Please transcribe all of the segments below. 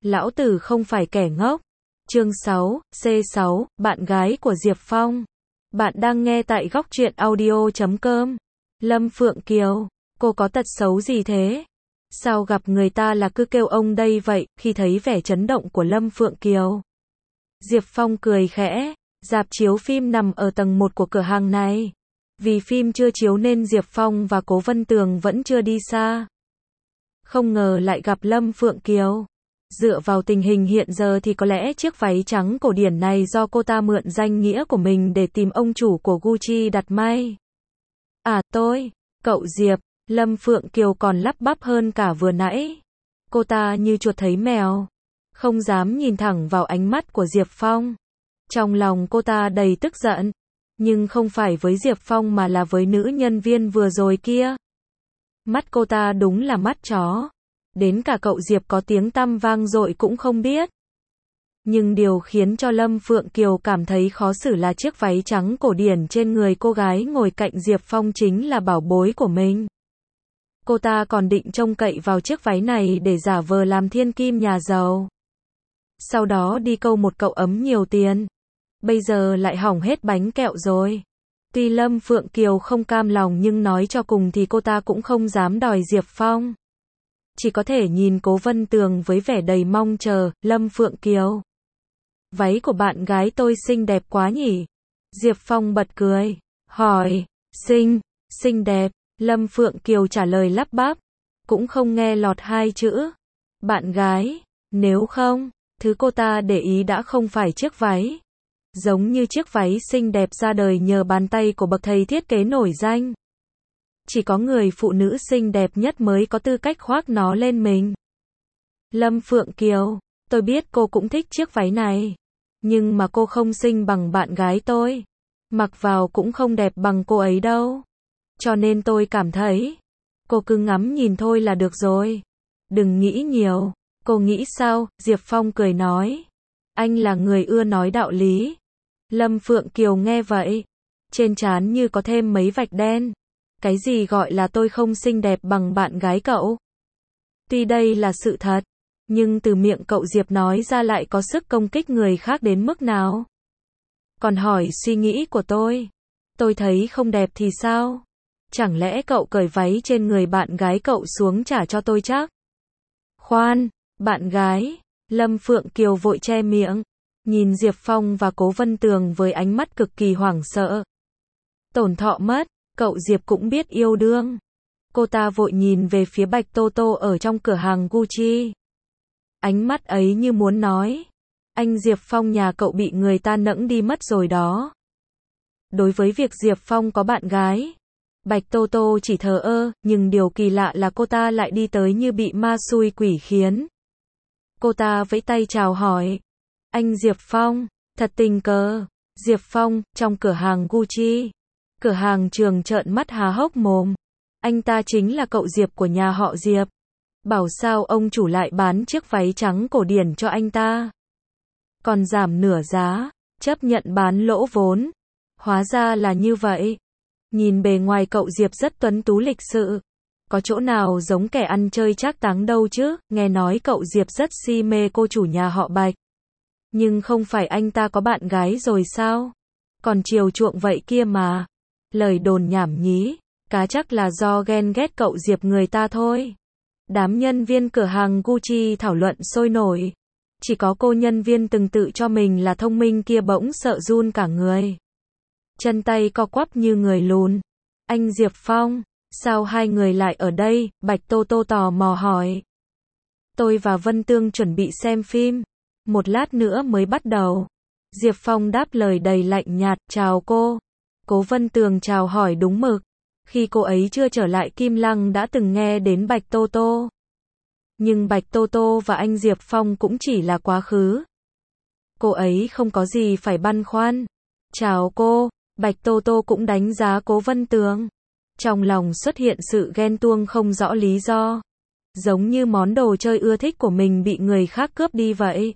Lão tử không phải kẻ ngốc. Chương 6, C6, bạn gái của Diệp Phong. Bạn đang nghe tại Góc Truyện Audio.com. Lâm Phượng Kiều, cô có tật xấu gì thế? Sao gặp người ta là cứ kêu ông đây vậy? Khi thấy vẻ chấn động của Lâm Phượng Kiều, Diệp Phong cười khẽ. Rạp chiếu phim nằm ở tầng 1 của cửa hàng này. Vì phim chưa chiếu nên Diệp Phong và Cố Vân Tường vẫn chưa đi xa. Không ngờ lại gặp Lâm Phượng Kiều. Dựa vào tình hình hiện giờ thì có lẽ chiếc váy trắng cổ điển này do cô ta mượn danh nghĩa của mình để tìm ông chủ của Gucci đặt may. À cậu Diệp, Lâm Phượng Kiều còn lắp bắp hơn cả vừa nãy. Cô ta như chuột thấy mèo, không dám nhìn thẳng vào ánh mắt của Diệp Phong. Trong lòng cô ta đầy tức giận, nhưng không phải với Diệp Phong mà là với nữ nhân viên vừa rồi kia. Mắt cô ta đúng là mắt chó. Đến cả cậu Diệp có tiếng tăm vang dội cũng không biết. Nhưng điều khiến cho Lâm Phượng Kiều cảm thấy khó xử là chiếc váy trắng cổ điển trên người cô gái ngồi cạnh Diệp Phong chính là bảo bối của mình. Cô ta còn định trông cậy vào chiếc váy này để giả vờ làm thiên kim nhà giàu. Sau đó đi câu một cậu ấm nhiều tiền. Bây giờ lại hỏng hết bánh kẹo rồi. Tuy Lâm Phượng Kiều không cam lòng nhưng nói cho cùng thì cô ta cũng không dám đòi Diệp Phong. Chỉ có thể nhìn Cố Vân Tường với vẻ đầy mong chờ. Lâm Phượng Kiều, váy của bạn gái tôi xinh đẹp quá nhỉ? Diệp Phong bật cười, hỏi, xinh đẹp. Lâm Phượng Kiều trả lời lắp bắp, cũng không nghe lọt hai chữ bạn gái, nếu không, thứ cô ta để ý đã không phải chiếc váy. Giống như chiếc váy xinh đẹp ra đời nhờ bàn tay của bậc thầy thiết kế nổi danh. Chỉ có người phụ nữ xinh đẹp nhất mới có tư cách khoác nó lên mình. Lâm Phượng Kiều, tôi biết cô cũng thích chiếc váy này. Nhưng mà cô không xinh bằng bạn gái tôi. Mặc vào cũng không đẹp bằng cô ấy đâu. Cho nên tôi cảm thấy, cô cứ ngắm nhìn thôi là được rồi. Đừng nghĩ nhiều. Cô nghĩ sao? Diệp Phong cười nói. Anh là người ưa nói đạo lý. Lâm Phượng Kiều nghe vậy, trên trán như có thêm mấy vạch đen. Cái gì gọi là tôi không xinh đẹp bằng bạn gái cậu? Tuy đây là sự thật, nhưng từ miệng cậu Diệp nói ra lại có sức công kích người khác đến mức nào? Còn hỏi suy nghĩ của tôi thấy không đẹp thì sao? Chẳng lẽ cậu cởi váy trên người bạn gái cậu xuống trả cho tôi chắc? Khoan, bạn gái. Lâm Phượng Kiều vội che miệng, nhìn Diệp Phong và Cố Vân Tường với ánh mắt cực kỳ hoảng sợ. Tổn thọ mất, cậu Diệp cũng biết yêu đương. Cô ta vội nhìn về phía Bạch Tô Tô ở trong cửa hàng Gucci. Ánh mắt ấy như muốn nói, anh Diệp Phong nhà cậu bị người ta nẫng đi mất rồi đó. Đối với việc Diệp Phong có bạn gái, Bạch Tô Tô chỉ thờ ơ, nhưng điều kỳ lạ là cô ta lại đi tới như bị ma xui quỷ khiến. Cô ta vẫy tay chào hỏi. Anh Diệp Phong, thật tình cờ. Diệp Phong, trong cửa hàng Gucci. Cửa hàng Trường trợn mắt há hốc mồm. Anh ta chính là cậu Diệp của nhà họ Diệp. Bảo sao ông chủ lại bán chiếc váy trắng cổ điển cho anh ta. Còn giảm nửa giá, chấp nhận bán lỗ vốn. Hóa ra là như vậy. Nhìn bề ngoài cậu Diệp rất tuấn tú lịch sự. Có chỗ nào giống kẻ ăn chơi trác táng đâu chứ, nghe nói cậu Diệp rất si mê cô chủ nhà họ Bạch. Nhưng không phải anh ta có bạn gái rồi sao? Còn chiều chuộng vậy kia mà. Lời đồn nhảm nhí, cá chắc là do ghen ghét cậu Diệp người ta thôi. Đám nhân viên cửa hàng Gucci thảo luận sôi nổi. Chỉ có cô nhân viên từng tự cho mình là thông minh kia bỗng sợ run cả người. Chân tay co quắp như người lùn. Anh Diệp Phong, sao hai người lại ở đây? Bạch Tô Tô tò mò hỏi. Tôi và Vân Tường chuẩn bị xem phim. Một lát nữa mới bắt đầu. Diệp Phong đáp lời đầy lạnh nhạt, chào cô. Cố Vân Tường chào hỏi đúng mực. Khi cô ấy chưa trở lại Kim Lăng đã từng nghe đến Bạch Tô Tô. Nhưng Bạch Tô Tô và anh Diệp Phong cũng chỉ là quá khứ. Cô ấy không có gì phải băn khoăn. Chào cô. Bạch Tô Tô cũng đánh giá Cố Vân Tường. Trong lòng xuất hiện sự ghen tuông không rõ lý do. Giống như món đồ chơi ưa thích của mình bị người khác cướp đi vậy.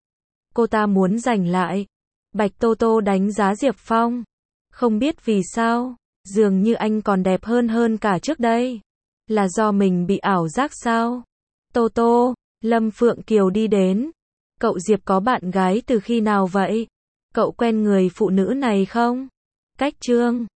Cô ta muốn giành lại. Bạch Tô Tô đánh giá Diệp Phong. Không biết vì sao, dường như anh còn đẹp hơn cả trước đây. Là do mình bị ảo giác sao? Tô Tô, Lâm Phượng Kiều đi đến. Cậu Diệp có bạn gái từ khi nào vậy? Cậu quen người phụ nữ này không? Cách Trương